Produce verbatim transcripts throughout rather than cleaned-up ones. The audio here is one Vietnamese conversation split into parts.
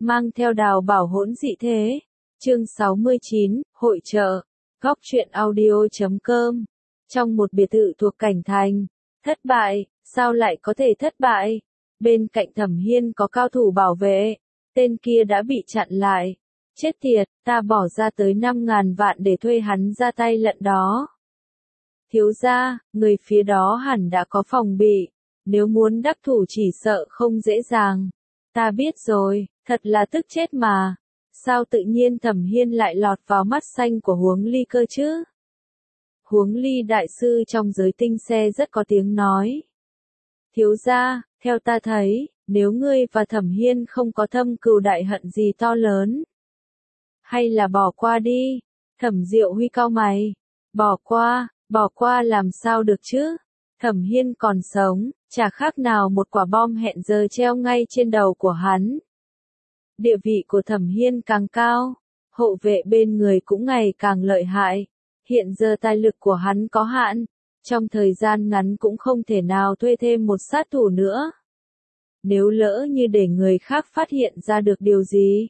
mang theo đào bảo hỗn dị thế. Chương sáu mươi chín, hội chợ, góc truyện audio chấm com. Trong một biệt thự thuộc Cảnh Thành. Thất bại, sao lại có thể thất bại? Bên cạnh Thẩm Hiên có cao thủ bảo vệ, tên kia đã bị chặn lại. Chết tiệt, ta bỏ ra tới năm ngàn vạn để thuê hắn ra tay lận đó. Thiếu gia, người phía đó hẳn đã có phòng bị, nếu muốn đắc thủ chỉ sợ không dễ dàng. Ta biết rồi, thật là tức chết mà. Sao tự nhiên Thẩm Hiên lại lọt vào mắt xanh của Huống Ly cơ chứ? Huống Ly đại sư trong giới tinh xe rất có tiếng nói. Thiếu gia, theo ta thấy, nếu ngươi và Thẩm Hiên không có thâm cừu đại hận gì to lớn, hay là bỏ qua đi. Thẩm Diệu Huy cau mày. Bỏ qua, bỏ qua làm sao được chứ? Thẩm Hiên còn sống, chả khác nào một quả bom hẹn giờ treo ngay trên đầu của hắn. Địa vị của Thẩm Hiên càng cao, hộ vệ bên người cũng ngày càng lợi hại. Hiện giờ tài lực của hắn có hạn, trong thời gian ngắn cũng không thể nào thuê thêm một sát thủ nữa. Nếu lỡ như để người khác phát hiện ra được điều gì,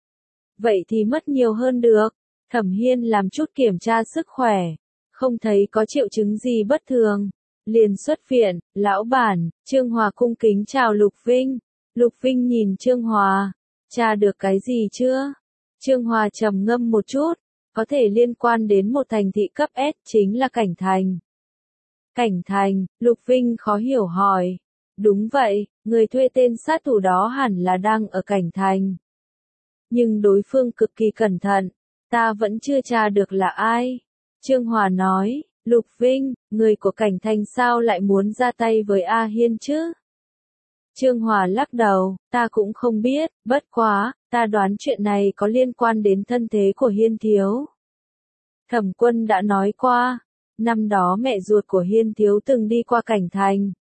vậy thì mất nhiều hơn được. Thẩm Hiên làm chút kiểm tra sức khỏe, không thấy có triệu chứng gì bất thường, liền xuất viện. Lão bản, Trương Hòa cung kính chào Lục Vinh. Lục Vinh nhìn Trương Hòa, tra được cái gì chưa? Trương Hòa trầm ngâm một chút, có thể liên quan đến một thành thị cấp S, chính là Cảnh Thành. Cảnh Thành, Lục Vinh khó hiểu hỏi. Đúng vậy, người thuê tên sát thủ đó hẳn là đang ở Cảnh Thành. Nhưng đối phương cực kỳ cẩn thận, ta vẫn chưa tra được là ai. Trương Hòa nói, Lục Vinh, người của Cảnh Thành sao lại muốn ra tay với A Hiên chứ? Trương Hòa lắc đầu, ta cũng không biết, bất quá, ta đoán chuyện này có liên quan đến thân thế của Hiên Thiếu. Thẩm Quân đã nói qua, năm đó mẹ ruột của Hiên Thiếu từng đi qua Cảnh Thành.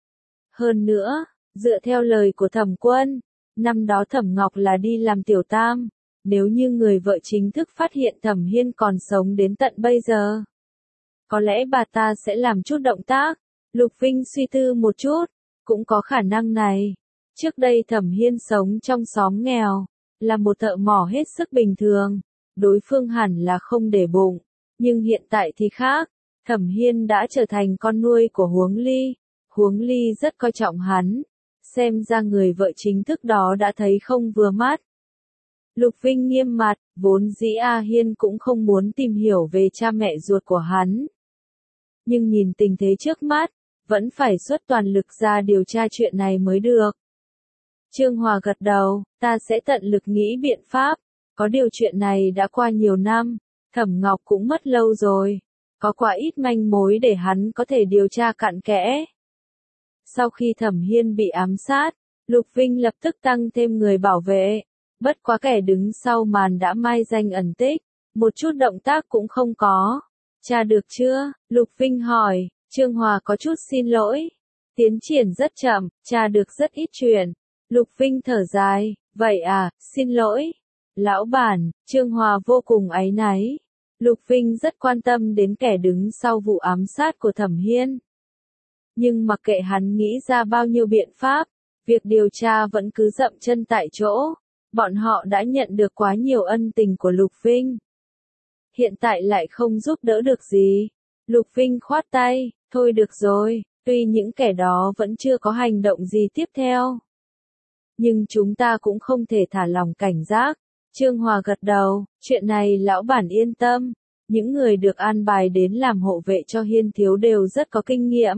Hơn nữa, dựa theo lời của Thẩm Quân, năm đó Thẩm Ngọc là đi làm tiểu tam, nếu như người vợ chính thức phát hiện Thẩm Hiên còn sống đến tận bây giờ, có lẽ bà ta sẽ làm chút động tác. Lục Vinh suy tư một chút, cũng có khả năng này. Trước đây Thẩm Hiên sống trong xóm nghèo, là một thợ mỏ hết sức bình thường, đối phương hẳn là không để bụng, nhưng hiện tại thì khác. Thẩm Hiên đã trở thành con nuôi của Huống Ly, Huống Ly rất coi trọng hắn, xem ra người vợ chính thức đó đã thấy không vừa mắt. Lục Vinh nghiêm mặt, vốn dĩ A Hiên cũng không muốn tìm hiểu về cha mẹ ruột của hắn. Nhưng nhìn tình thế trước mắt, vẫn phải xuất toàn lực ra điều tra chuyện này mới được. Trương Hòa gật đầu, ta sẽ tận lực nghĩ biện pháp, có điều chuyện này đã qua nhiều năm, Thẩm Ngọc cũng mất lâu rồi, có quá ít manh mối để hắn có thể điều tra cặn kẽ. Sau khi Thẩm Hiên bị ám sát, Lục Vinh lập tức tăng thêm người bảo vệ, bất quá kẻ đứng sau màn đã mai danh ẩn tích, một chút động tác cũng không có. Tra được chưa? Lục Vinh hỏi. Trương Hòa có chút xin lỗi. Tiến triển rất chậm, tra được rất ít chuyện. Lục Vinh thở dài, vậy à, xin lỗi. Lão bản, Trương Hòa vô cùng áy náy. Lục Vinh rất quan tâm đến kẻ đứng sau vụ ám sát của Thẩm Hiên. Nhưng mặc kệ hắn nghĩ ra bao nhiêu biện pháp, việc điều tra vẫn cứ dậm chân tại chỗ. Bọn họ đã nhận được quá nhiều ân tình của Lục Vinh. Hiện tại lại không giúp đỡ được gì. Lục Vinh khoát tay, thôi được rồi, tuy những kẻ đó vẫn chưa có hành động gì tiếp theo, nhưng chúng ta cũng không thể thả lỏng cảnh giác. Trương Hòa gật đầu, chuyện này lão bản yên tâm, những người được an bài đến làm hộ vệ cho Hiên Thiếu đều rất có kinh nghiệm,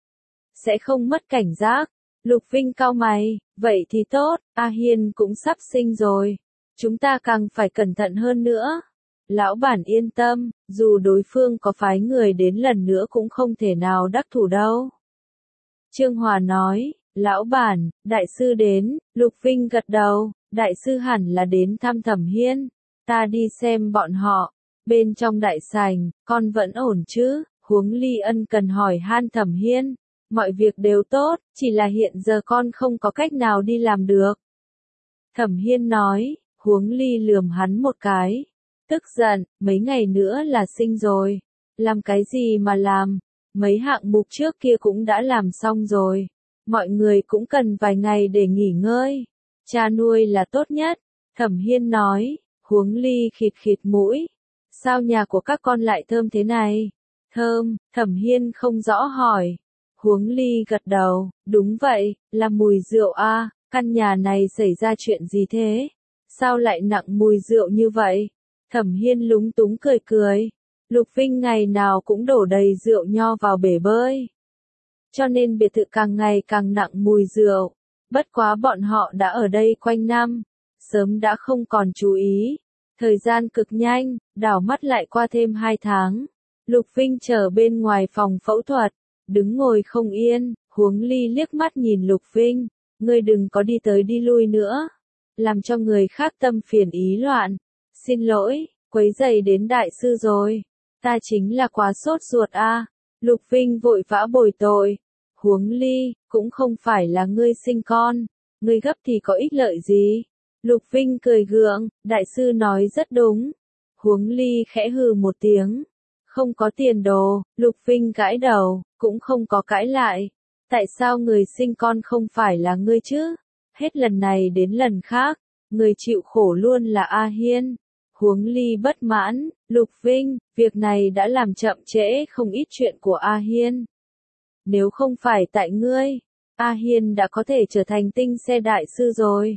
sẽ không mất cảnh giác. Lục Vinh cau mày, vậy thì tốt, A Hiên cũng sắp sinh rồi, chúng ta càng phải cẩn thận hơn nữa. Lão bản yên tâm, dù đối phương có phái người đến lần nữa cũng không thể nào đắc thủ đâu. Trương Hòa nói, lão bản, đại sư đến. Lục Vinh gật đầu, đại sư hẳn là đến thăm Thẩm Hiên, ta đi xem bọn họ. Bên trong đại sảnh, con vẫn ổn chứ? Huống Ly ân cần hỏi han Thẩm Hiên. Mọi việc đều tốt, chỉ là hiện giờ con không có cách nào đi làm được. Thẩm Hiên nói. Huống Ly lườm hắn một cái, tức giận, mấy ngày nữa là sinh rồi, làm cái gì mà làm, mấy hạng mục trước kia cũng đã làm xong rồi, mọi người cũng cần vài ngày để nghỉ ngơi. cha nuôi là tốt nhất, Thẩm Hiên nói. Huống Ly khịt khịt mũi. Sao nhà của các con lại thơm thế này? Thơm, Thẩm Hiên không rõ hỏi. Huống Ly gật đầu, đúng vậy, là mùi rượu a, căn nhà này xảy ra chuyện gì thế? Sao lại nặng mùi rượu như vậy? Thẩm Hiên lúng túng cười cười. Lục Vinh ngày nào cũng đổ đầy rượu nho vào bể bơi. Cho nên biệt thự càng ngày càng nặng mùi rượu. Bất quá bọn họ đã ở đây quanh năm, sớm đã không còn chú ý. Thời gian cực nhanh, đảo mắt lại qua thêm hai tháng. Lục Vinh chờ bên ngoài phòng phẫu thuật, đứng ngồi không yên. Huống Ly liếc mắt nhìn Lục Vinh, ngươi đừng có đi tới đi lui nữa, làm cho người khác tâm phiền ý loạn. Xin lỗi, quấy rầy đến đại sư rồi, ta chính là quá sốt ruột a. Lục Vinh vội vã bồi tội. Huống Ly, cũng không phải là ngươi sinh con, ngươi gấp thì có ích lợi gì? Lục Vinh cười gượng, đại sư nói rất đúng. Huống Ly khẽ hừ một tiếng. Không có tiền đồ, Lục Vinh gãi đầu, cũng không có cãi lại. Tại sao người sinh con không phải là ngươi chứ? Hết lần này đến lần khác, người chịu khổ luôn là A Hiên. Huống Ly bất mãn, Lục Vinh, việc này đã làm chậm trễ không ít chuyện của A Hiên. Nếu không phải tại ngươi, A Hiên đã có thể trở thành tinh xe đại sư rồi.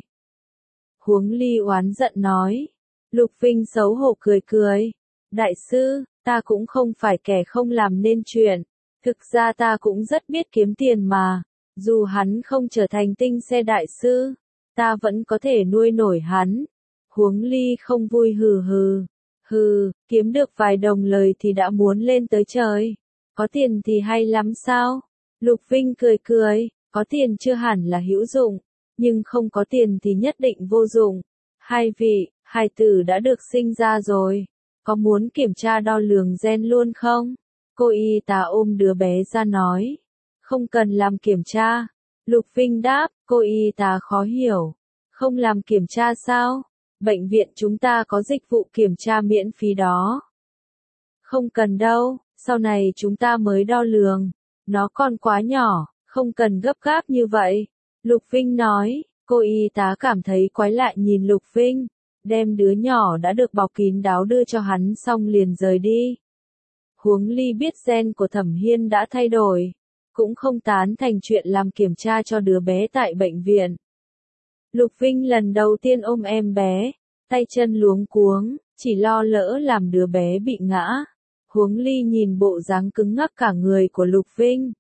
Huống Ly oán giận nói. Lục Vinh xấu hổ cười cười. Đại sư, ta cũng không phải kẻ không làm nên chuyện. Thực ra ta cũng rất biết kiếm tiền mà. Dù hắn không trở thành tinh xe đại sư, ta vẫn có thể nuôi nổi hắn. Huống Ly không vui hừ hừ. Hừ, kiếm được vài đồng lời thì đã muốn lên tới trời. Có tiền thì hay lắm sao? Lục Vinh cười cười, có tiền chưa hẳn là hữu dụng, nhưng không có tiền thì nhất định vô dụng. Hai vị, hài tử đã được sinh ra rồi, có muốn kiểm tra đo lường gen luôn không? Cô y tá ôm đứa bé ra nói. Không cần làm kiểm tra. Lục Vinh đáp, cô y tá khó hiểu. Không làm kiểm tra sao? Bệnh viện chúng ta có dịch vụ kiểm tra miễn phí đó. Không cần đâu, sau này chúng ta mới đo lường. Nó còn quá nhỏ, không cần gấp gáp như vậy. Lục Vinh nói. Cô y tá cảm thấy quái lạ nhìn Lục Vinh, đem đứa nhỏ đã được bọc kín đáo đưa cho hắn xong liền rời đi. Huống Ly biết gen của Thẩm Hiên đã thay đổi, cũng không tán thành chuyện làm kiểm tra cho đứa bé tại bệnh viện. Lục Vinh lần đầu tiên ôm em bé, tay chân luống cuống, chỉ lo lỡ làm đứa bé bị ngã. Huống Ly nhìn bộ dáng cứng ngắc cả người của Lục Vinh.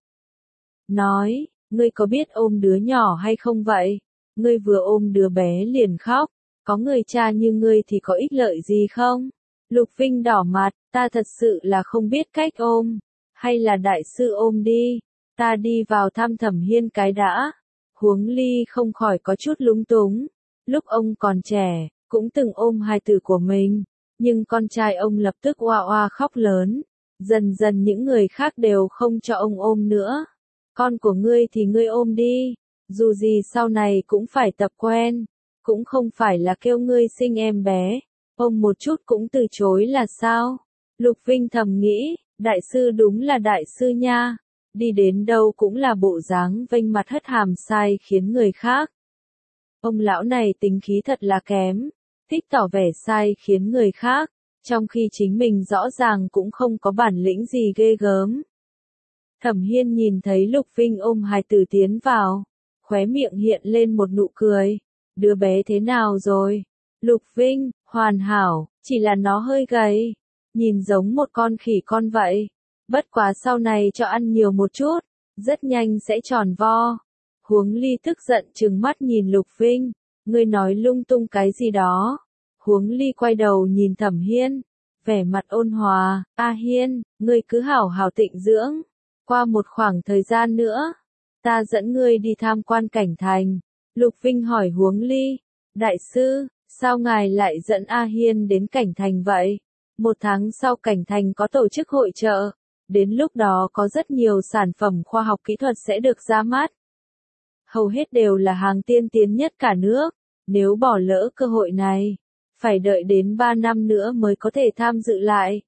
Nói, ngươi có biết ôm đứa nhỏ hay không vậy? Ngươi vừa ôm đứa bé liền khóc, có người cha như ngươi thì có ích lợi gì không? Lục Vinh đỏ mặt, ta thật sự là không biết cách ôm, hay là đại sư ôm đi, ta đi vào thăm Thẩm Hiên cái đã. Huống Ly không khỏi có chút lúng túng, lúc ông còn trẻ, cũng từng ôm hài tử của mình, nhưng con trai ông lập tức oa oa khóc lớn, dần dần những người khác đều không cho ông ôm nữa. Con của ngươi thì ngươi ôm đi, dù gì sau này cũng phải tập quen, cũng không phải là kêu ngươi sinh em bé, ôm một chút cũng từ chối là sao? Lục Vinh thầm nghĩ, đại sư đúng là đại sư nha, đi đến đâu cũng là bộ dáng vênh mặt hất hàm sai khiến người khác. Ông lão này tính khí thật là kém, thích tỏ vẻ sai khiến người khác, trong khi chính mình rõ ràng cũng không có bản lĩnh gì ghê gớm. Thẩm Hiên nhìn thấy Lục Vinh ôm hài tử tiến vào, khóe miệng hiện lên một nụ cười. Đứa bé thế nào rồi? Lục Vinh, hoàn hảo, chỉ là nó hơi gầy, nhìn giống một con khỉ con vậy. Bất quá sau này cho ăn nhiều một chút, rất nhanh sẽ tròn vo. Huống Ly tức giận trừng mắt nhìn Lục Vinh, ngươi nói lung tung cái gì đó. Huống Ly quay đầu nhìn Thẩm Hiên, vẻ mặt ôn hòa, A Hiên, ngươi cứ hảo hảo tịnh dưỡng. Qua một khoảng thời gian nữa, ta dẫn ngươi đi tham quan cảnh thành. Lục Vinh hỏi Huống Ly, đại sư, sao ngài lại dẫn A Hiên đến cảnh thành vậy? Một tháng sau cảnh thành có tổ chức hội chợ, đến lúc đó có rất nhiều sản phẩm khoa học kỹ thuật sẽ được ra mắt. Hầu hết đều là hàng tiên tiến nhất cả nước, nếu bỏ lỡ cơ hội này, phải đợi đến ba năm nữa mới có thể tham dự lại.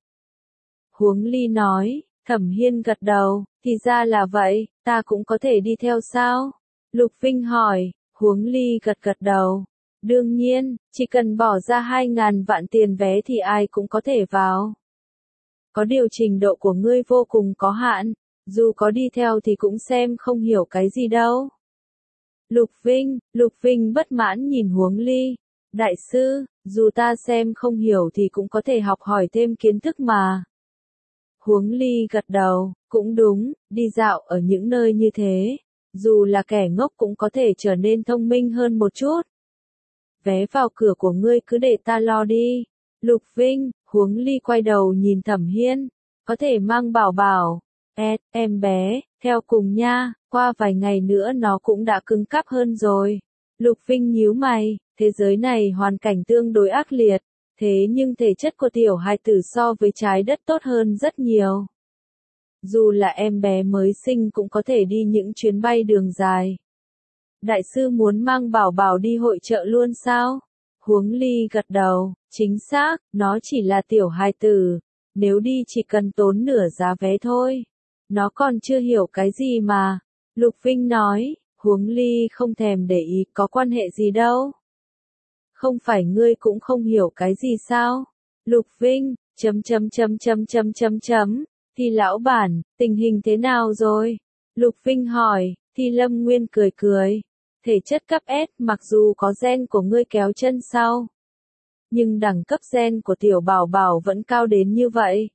Huống Ly nói. Thẩm Hiên gật đầu, thì ra là vậy, ta cũng có thể đi theo sao? Lục Vinh hỏi, Huống Ly gật gật đầu. Đương nhiên, chỉ cần bỏ ra hai ngàn vạn tiền vé thì ai cũng có thể vào. Có điều trình độ của ngươi vô cùng có hạn, dù có đi theo thì cũng xem không hiểu cái gì đâu. Lục Vinh, Lục Vinh bất mãn nhìn Huống Ly. Đại sư, dù ta xem không hiểu thì cũng có thể học hỏi thêm kiến thức mà. Huống Ly gật đầu, cũng đúng, đi dạo ở những nơi như thế, dù là kẻ ngốc cũng có thể trở nên thông minh hơn một chút. Vé vào cửa của ngươi cứ để ta lo đi. Lục Vinh, Huống Ly quay đầu nhìn Thẩm Hiên, có thể mang Bảo Bảo. Ed, em bé, theo cùng nha, qua vài ngày nữa nó cũng đã cứng cáp hơn rồi. Lục Vinh nhíu mày, thế giới này hoàn cảnh tương đối ác liệt, thế nhưng thể chất của tiểu hài tử so với trái đất tốt hơn rất nhiều. Dù là em bé mới sinh cũng có thể đi những chuyến bay đường dài. Đại sư muốn mang Bảo Bảo đi hội chợ luôn sao? Huống Ly gật đầu, chính xác, nó chỉ là tiểu hài tử, nếu đi chỉ cần tốn nửa giá vé thôi. Nó còn chưa hiểu cái gì mà. Lục Vinh nói, Huống Ly không thèm để ý, có quan hệ gì đâu. Không phải ngươi cũng không hiểu cái gì sao? Lục Vinh, chấm chấm chấm chấm chấm chấm chấm, thì lão bản, tình hình thế nào rồi? Lục Vinh hỏi, thì Lâm Nguyên cười cười. Thể chất cấp S mặc dù có gen của ngươi kéo chân sau, nhưng đẳng cấp gen của tiểu Bảo Bảo vẫn cao đến như vậy.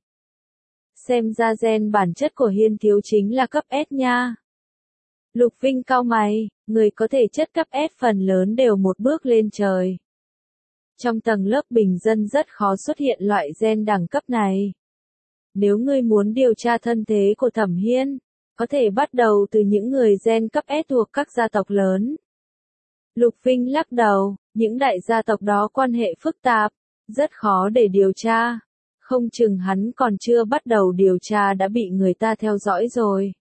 Xem ra gen bản chất của Hiên thiếu chính là cấp S nha. Lục Vinh cau mày, người có thể chất cấp S phần lớn đều một bước lên trời. Trong tầng lớp bình dân rất khó xuất hiện loại gen đẳng cấp này. Nếu ngươi muốn điều tra thân thế của Thẩm Hiên, có thể bắt đầu từ những người gen cấp S thuộc các gia tộc lớn. Lục Vinh lắc đầu, những đại gia tộc đó quan hệ phức tạp, rất khó để điều tra. Không chừng hắn còn chưa bắt đầu điều tra đã bị người ta theo dõi rồi.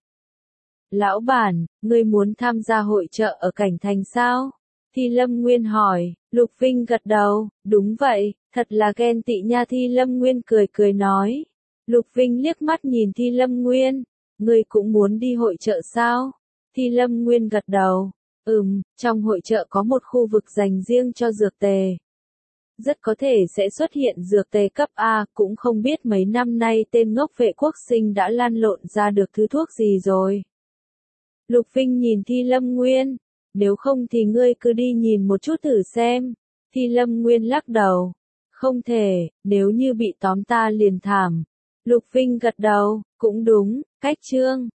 Lão bản, ngươi muốn tham gia hội chợ ở Cảnh Thành sao? Thi Lâm Nguyên hỏi. Lục Vinh gật đầu, đúng vậy, thật là ghen tị nha. Thi Lâm Nguyên cười cười nói. Lục Vinh liếc mắt nhìn Thi Lâm Nguyên, ngươi cũng muốn đi hội chợ sao? Thi Lâm Nguyên gật đầu, ừm, trong hội chợ có một khu vực dành riêng cho dược tề. Rất có thể sẽ xuất hiện dược tề cấp A, cũng không biết mấy năm nay tên ngốc Vệ Quốc Sinh đã lan lộn ra được thứ thuốc gì rồi. Lục Vinh nhìn Thi Lâm Nguyên, nếu không thì ngươi cứ đi nhìn một chút thử xem. Thi Lâm Nguyên lắc đầu, không thể, nếu như bị tóm ta liền thảm. Lục Vinh gật đầu, cũng đúng, cách chương.